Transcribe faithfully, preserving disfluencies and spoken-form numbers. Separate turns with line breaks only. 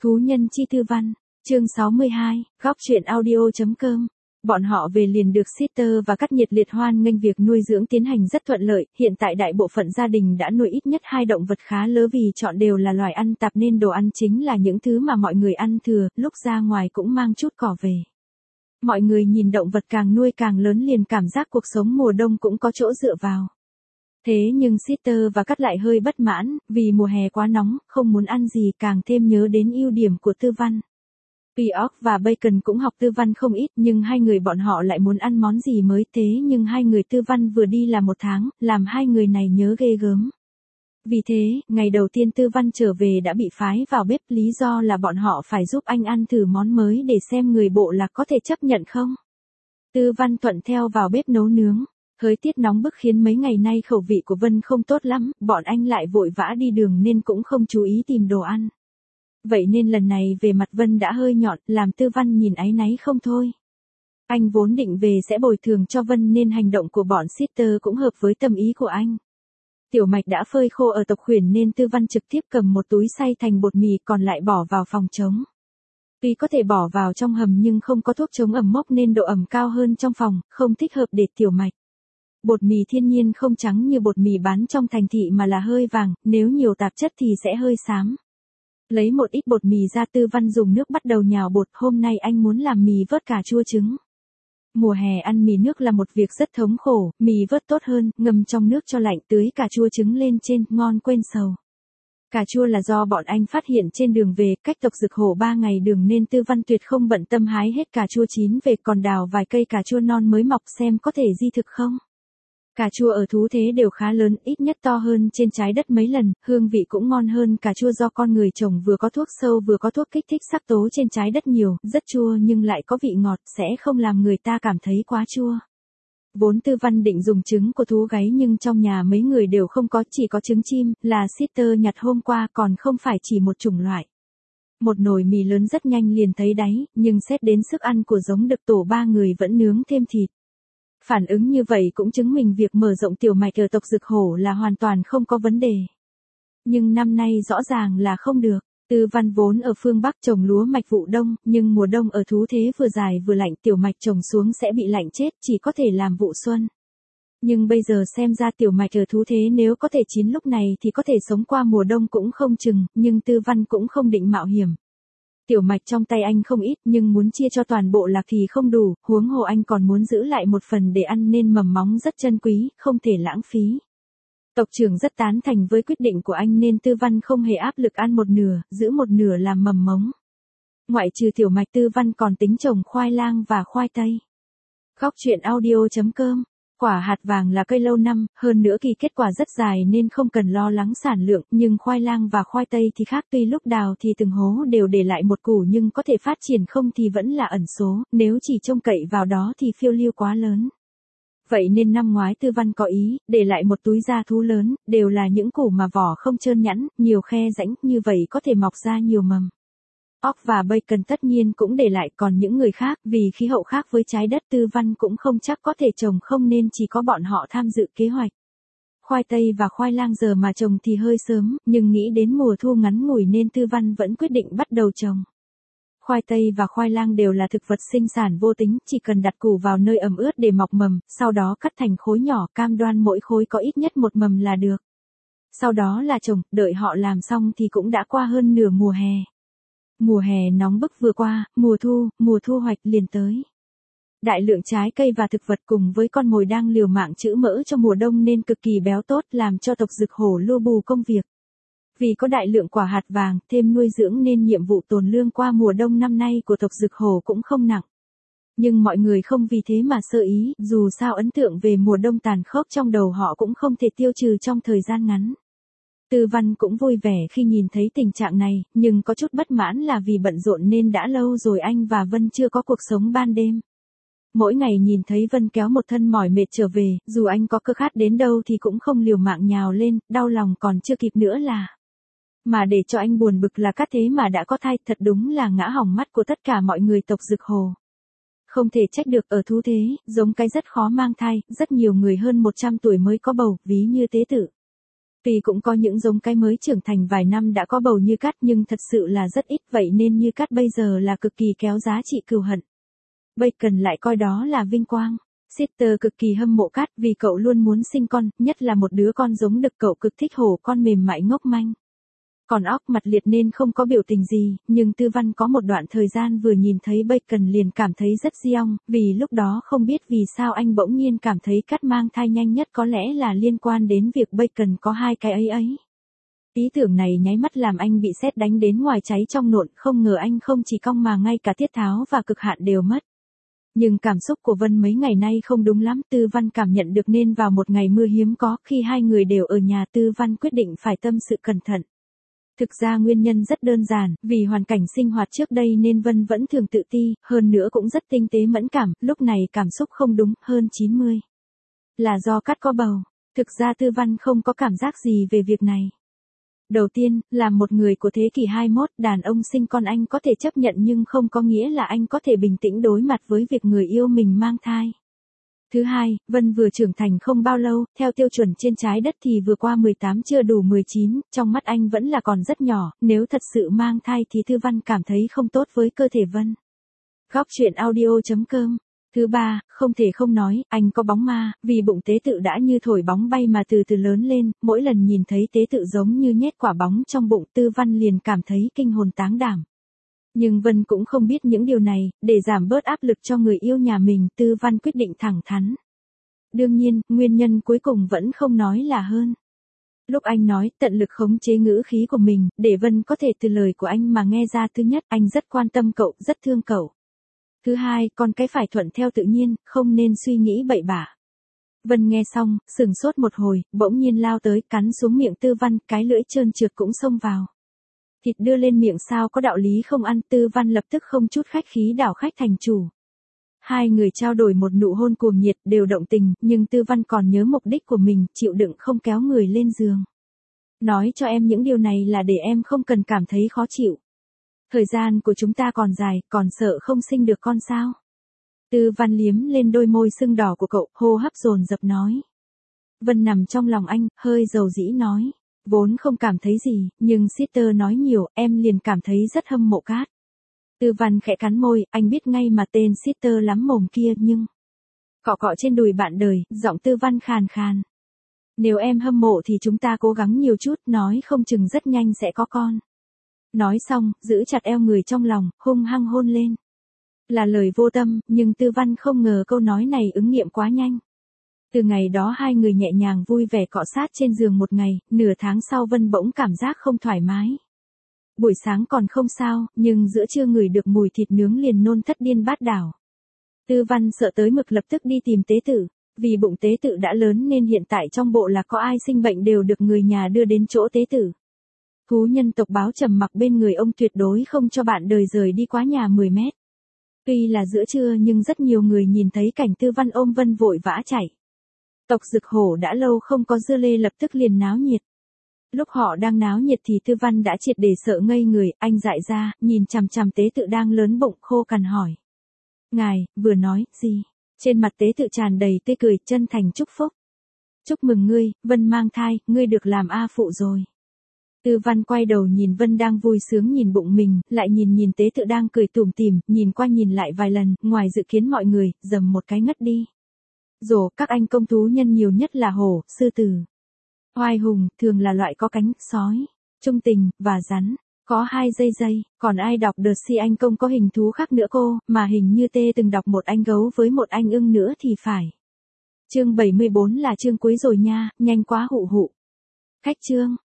Thú nhân chi Tư Văn, chương sáu mươi hai, góc truyện audio.com. Bọn họ về liền được Sister và Cắt nhiệt liệt hoan nghênh việc nuôi dưỡng tiến hành rất thuận lợi, hiện tại đại bộ phận gia đình đã nuôi ít nhất hai động vật khá lớn vì chọn đều là loài ăn tạp nên đồ ăn chính là những thứ mà mọi người ăn thừa, lúc ra ngoài cũng mang chút cỏ về. Mọi người nhìn động vật càng nuôi càng lớn liền cảm giác cuộc sống mùa đông cũng có chỗ dựa vào. Thế nhưng Sister và Cắt lại hơi bất mãn, vì mùa hè quá nóng, không muốn ăn gì càng thêm nhớ đến ưu điểm của Tư Văn. Peacock và Bacon cũng học Tư Văn không ít nhưng hai người bọn họ lại muốn ăn món gì mới thế nhưng hai người Tư Văn vừa đi là một tháng, làm hai người này nhớ ghê gớm. Vì thế, ngày đầu tiên Tư Văn trở về đã bị phái vào bếp, lý do là bọn họ phải giúp anh ăn thử món mới để xem người bộ lạc có thể chấp nhận không. Tư Văn thuận theo vào bếp nấu nướng. Thời tiết nóng bức khiến mấy ngày nay khẩu vị của Vân không tốt lắm, bọn anh lại vội vã đi đường nên cũng không chú ý tìm đồ ăn. Vậy nên lần này về mặt Vân đã hơi nhọn, làm Tư Văn nhìn áy náy không thôi. Anh vốn định về sẽ bồi thường cho Vân nên hành động của bọn Sister cũng hợp với tâm ý của anh. Tiểu mạch đã phơi khô ở tộc khuyển nên Tư Văn trực tiếp cầm một túi xay thành bột mì còn lại bỏ vào phòng trống. Tuy có thể bỏ vào trong hầm nhưng không có thuốc chống ẩm mốc nên độ ẩm cao hơn trong phòng, không thích hợp để tiểu mạch. Bột mì thiên nhiên không trắng như bột mì bán trong thành thị mà là hơi vàng, nếu nhiều tạp chất thì sẽ hơi xám. Lấy một ít bột mì ra, Tư Văn dùng nước bắt đầu nhào bột, hôm nay anh muốn làm mì vớt cà chua trứng. Mùa hè ăn mì nước là một việc rất thống khổ, mì vớt tốt hơn, ngâm trong nước cho lạnh tưới cà chua trứng lên trên, ngon quên sầu. Cà chua là do bọn anh phát hiện trên đường về, cách tộc Dực Hổ ba ngày đường nên Tư Văn tuyệt không bận tâm hái hết cà chua chín về còn đào vài cây cà chua non mới mọc xem có thể di thực không. Cà chua ở thú thế đều khá lớn, ít nhất to hơn trên trái đất mấy lần, hương vị cũng ngon hơn cà chua do con người trồng, vừa có thuốc sâu vừa có thuốc kích thích sắc tố trên trái đất nhiều, rất chua nhưng lại có vị ngọt, sẽ không làm người ta cảm thấy quá chua. Vốn Tư Văn định dùng trứng của thú gáy nhưng trong nhà mấy người đều không có, chỉ có trứng chim, là Sister nhặt hôm qua còn không phải chỉ một chủng loại. Một nồi mì lớn rất nhanh liền thấy đáy, nhưng xét đến sức ăn của giống đực tổ ba người vẫn nướng thêm thịt. Phản ứng như vậy cũng chứng minh việc mở rộng tiểu mạch ở tộc Dực Hổ là hoàn toàn không có vấn đề. Nhưng năm nay rõ ràng là không được. Tư Văn vốn ở phương Bắc trồng lúa mạch vụ đông, nhưng mùa đông ở thú thế vừa dài vừa lạnh, tiểu mạch trồng xuống sẽ bị lạnh chết, chỉ có thể làm vụ xuân. Nhưng bây giờ xem ra tiểu mạch ở thú thế nếu có thể chín lúc này thì có thể sống qua mùa đông cũng không chừng, nhưng Tư Văn cũng không định mạo hiểm. Tiểu mạch trong tay anh không ít nhưng muốn chia cho toàn bộ lạc thì không đủ, huống hồ anh còn muốn giữ lại một phần để ăn nên mầm móng rất chân quý, không thể lãng phí. Tộc trưởng rất tán thành với quyết định của anh nên Tư Văn không hề áp lực ăn một nửa, giữ một nửa làm mầm mống. Ngoại trừ tiểu mạch, Tư Văn còn tính trồng khoai lang và khoai tây. Góc truyện audio.com. Quả hạt vàng là cây lâu năm, hơn nữa kỳ kết quả rất dài nên không cần lo lắng sản lượng, nhưng khoai lang và khoai tây thì khác, tuy lúc đào thì từng hố đều để lại một củ nhưng có thể phát triển không thì vẫn là ẩn số, nếu chỉ trông cậy vào đó thì phiêu lưu quá lớn. Vậy nên năm ngoái Tư Văn có ý, để lại một túi da thú lớn, đều là những củ mà vỏ không trơn nhẵn, nhiều khe rãnh, như vậy có thể mọc ra nhiều mầm. Ốc và Bacon tất nhiên cũng để lại, còn những người khác, vì khí hậu khác với trái đất Tư Văn cũng không chắc có thể trồng không nên chỉ có bọn họ tham dự kế hoạch. Khoai tây và khoai lang giờ mà trồng thì hơi sớm, nhưng nghĩ đến mùa thu ngắn ngủi nên Tư Văn vẫn quyết định bắt đầu trồng. Khoai tây và khoai lang đều là thực vật sinh sản vô tính, chỉ cần đặt củ vào nơi ẩm ướt để mọc mầm, sau đó cắt thành khối nhỏ, cam đoan mỗi khối có ít nhất một mầm là được. Sau đó là trồng, đợi họ làm xong thì cũng đã qua hơn nửa mùa hè. Mùa hè nóng bức vừa qua, mùa thu, mùa thu hoạch liền tới. Đại lượng trái cây và thực vật cùng với con mồi đang liều mạng trữ mỡ cho mùa đông nên cực kỳ béo tốt, làm cho tộc Dực Hổ lu bù công việc. Vì có đại lượng quả hạt vàng, thêm nuôi dưỡng nên nhiệm vụ tồn lương qua mùa đông năm nay của tộc Dực Hổ cũng không nặng. Nhưng mọi người không vì thế mà sơ ý, dù sao ấn tượng về mùa đông tàn khốc trong đầu họ cũng không thể tiêu trừ trong thời gian ngắn. Tư Văn cũng vui vẻ khi nhìn thấy tình trạng này, nhưng có chút bất mãn là vì bận rộn nên đã lâu rồi anh và Vân chưa có cuộc sống ban đêm. Mỗi ngày nhìn thấy Vân kéo một thân mỏi mệt trở về, dù anh có cơ khát đến đâu thì cũng không liều mạng nhào lên, đau lòng còn chưa kịp nữa là. Mà để cho anh buồn bực là Cắt thế mà đã có thai, thật đúng là ngã hỏng mắt của tất cả mọi người tộc Dực Hổ. Không thể trách được, ở thú thế, giống cái rất khó mang thai, rất nhiều người hơn một trăm tuổi mới có bầu, ví như tế tự. Tuy cũng có những giống cái mới trưởng thành vài năm đã có bầu như Cát nhưng thật sự là rất ít, vậy nên như Cát bây giờ là cực kỳ kéo giá trị cừu hận. Bacon lại coi đó là vinh quang. Sister cực kỳ hâm mộ Cát vì cậu luôn muốn sinh con, nhất là một đứa con giống đực, cậu cực thích hổ con mềm mại ngốc manh. Còn óc mặt liệt nên không có biểu tình gì, nhưng Tư Văn có một đoạn thời gian vừa nhìn thấy Bacon liền cảm thấy rất giong, vì lúc đó không biết vì sao anh bỗng nhiên cảm thấy Cát mang thai nhanh nhất, có lẽ là liên quan đến việc Bacon có hai cái ấy ấy. Ý tưởng này nháy mắt làm anh bị sét đánh đến ngoài cháy trong nộn, không ngờ anh không chỉ cong mà ngay cả tiết tháo và cực hạn đều mất. Nhưng cảm xúc của Vân mấy ngày nay không đúng lắm, Tư Văn cảm nhận được, nên vào một ngày mưa hiếm có khi hai người đều ở nhà, Tư Văn quyết định phải tâm sự cẩn thận. Thực ra nguyên nhân rất đơn giản, vì hoàn cảnh sinh hoạt trước đây nên Vân vẫn thường tự ti, hơn nữa cũng rất tinh tế mẫn cảm, lúc này cảm xúc không đúng, hơn chín mươi. Là do Cát có bầu. Thực ra Tư Văn không có cảm giác gì về việc này. Đầu tiên, là một người của thế kỷ hai mươi mốt, đàn ông sinh con anh có thể chấp nhận nhưng không có nghĩa là anh có thể bình tĩnh đối mặt với việc người yêu mình mang thai. Thứ hai, Vân vừa trưởng thành không bao lâu, theo tiêu chuẩn trên trái đất thì vừa qua mười tám chưa đủ mười chín, trong mắt anh vẫn là còn rất nhỏ, nếu thật sự mang thai thì Tư Văn cảm thấy không tốt với cơ thể Vân. Góc truyện audio chấm com. Thứ ba, không thể không nói, anh có bóng ma, vì bụng tế tự đã như thổi bóng bay mà từ từ lớn lên, mỗi lần nhìn thấy tế tự giống như nhét quả bóng trong bụng, Tư Văn liền cảm thấy kinh hồn táng đảm. Nhưng Vân cũng không biết những điều này, để giảm bớt áp lực cho người yêu nhà mình, Tư Văn quyết định thẳng thắn. Đương nhiên, nguyên nhân cuối cùng vẫn không nói là hơn. Lúc anh nói, tận lực khống chế ngữ khí của mình, để Vân có thể từ lời của anh mà nghe ra, thứ nhất, anh rất quan tâm cậu, rất thương cậu. Thứ hai, con cái phải thuận theo tự nhiên, không nên suy nghĩ bậy bạ. Vân nghe xong, sừng sốt một hồi, bỗng nhiên lao tới, cắn xuống miệng Tư Văn, cái lưỡi trơn trượt cũng xông vào. Thịt đưa lên miệng sao có đạo lý không ăn, Tư Văn lập tức không chút khách khí đảo khách thành chủ. Hai người trao đổi một nụ hôn cuồng nhiệt, đều động tình, nhưng Tư Văn còn nhớ mục đích của mình, chịu đựng không kéo người lên giường. Nói cho em những điều này là để em không cần cảm thấy khó chịu. Thời gian của chúng ta còn dài, còn sợ không sinh được con sao? Tư Văn liếm lên đôi môi sưng đỏ của cậu, hô hấp dồn dập nói. Vân nằm trong lòng anh, hơi dầu dĩ nói. Vốn không cảm thấy gì, nhưng Sister nói nhiều, em liền cảm thấy rất hâm mộ Cát. Tư Văn khẽ cắn môi, anh biết ngay mà tên Sister lắm mồm kia nhưng... Cọ cọ trên đùi bạn đời, giọng Tư Văn khàn khàn. Nếu em hâm mộ thì chúng ta cố gắng nhiều chút, nói không chừng rất nhanh sẽ có con. Nói xong, giữ chặt eo người trong lòng, hung hăng hôn lên. Là lời vô tâm, nhưng Tư Văn không ngờ câu nói này ứng nghiệm quá nhanh. Từ ngày đó hai người nhẹ nhàng vui vẻ cọ sát trên giường một ngày, nửa tháng sau Vân bỗng cảm giác không thoải mái. Buổi sáng còn không sao, nhưng giữa trưa ngửi được mùi thịt nướng liền nôn thất điên bát đảo. Tư Văn sợ tới mực lập tức đi tìm tế tự, vì bụng tế tự đã lớn nên hiện tại trong bộ là có ai sinh bệnh đều được người nhà đưa đến chỗ tế tự. Thú nhân tộc báo trầm mặc bên người ông tuyệt đối không cho bạn đời rời đi quá nhà mười mét. Tuy là giữa trưa nhưng rất nhiều người nhìn thấy cảnh Tư Văn ôm Vân vội vã chạy. Tộc Dực Hổ đã lâu không có dưa lê lập tức liền náo nhiệt. Lúc họ đang náo nhiệt thì Tư Văn đã triệt để sợ ngây người, anh dại ra, nhìn chằm chằm tế tự đang lớn bụng khô cằn hỏi. Ngài, vừa nói, gì? Trên mặt tế tự tràn đầy tươi cười, chân thành chúc phúc. Chúc mừng ngươi, Vân mang thai, ngươi được làm A phụ rồi. Tư Văn quay đầu nhìn Vân đang vui sướng nhìn bụng mình, lại nhìn nhìn tế tự đang cười tủm tỉm, nhìn qua nhìn lại vài lần, ngoài dự kiến mọi người, dầm một cái ngất đi. Rồ, các anh công thú nhân nhiều nhất là hổ, sư tử. Oai hùng, thường là loại có cánh, sói, trung tình, và rắn. Có hai dây dây, còn ai đọc The Si anh công có hình thú khác nữa cô, mà hình như tê từng đọc một anh gấu với một anh ưng nữa thì phải. Chương bảy mươi bốn là chương cuối rồi nha, nhanh quá hụ hụ. Khách chương.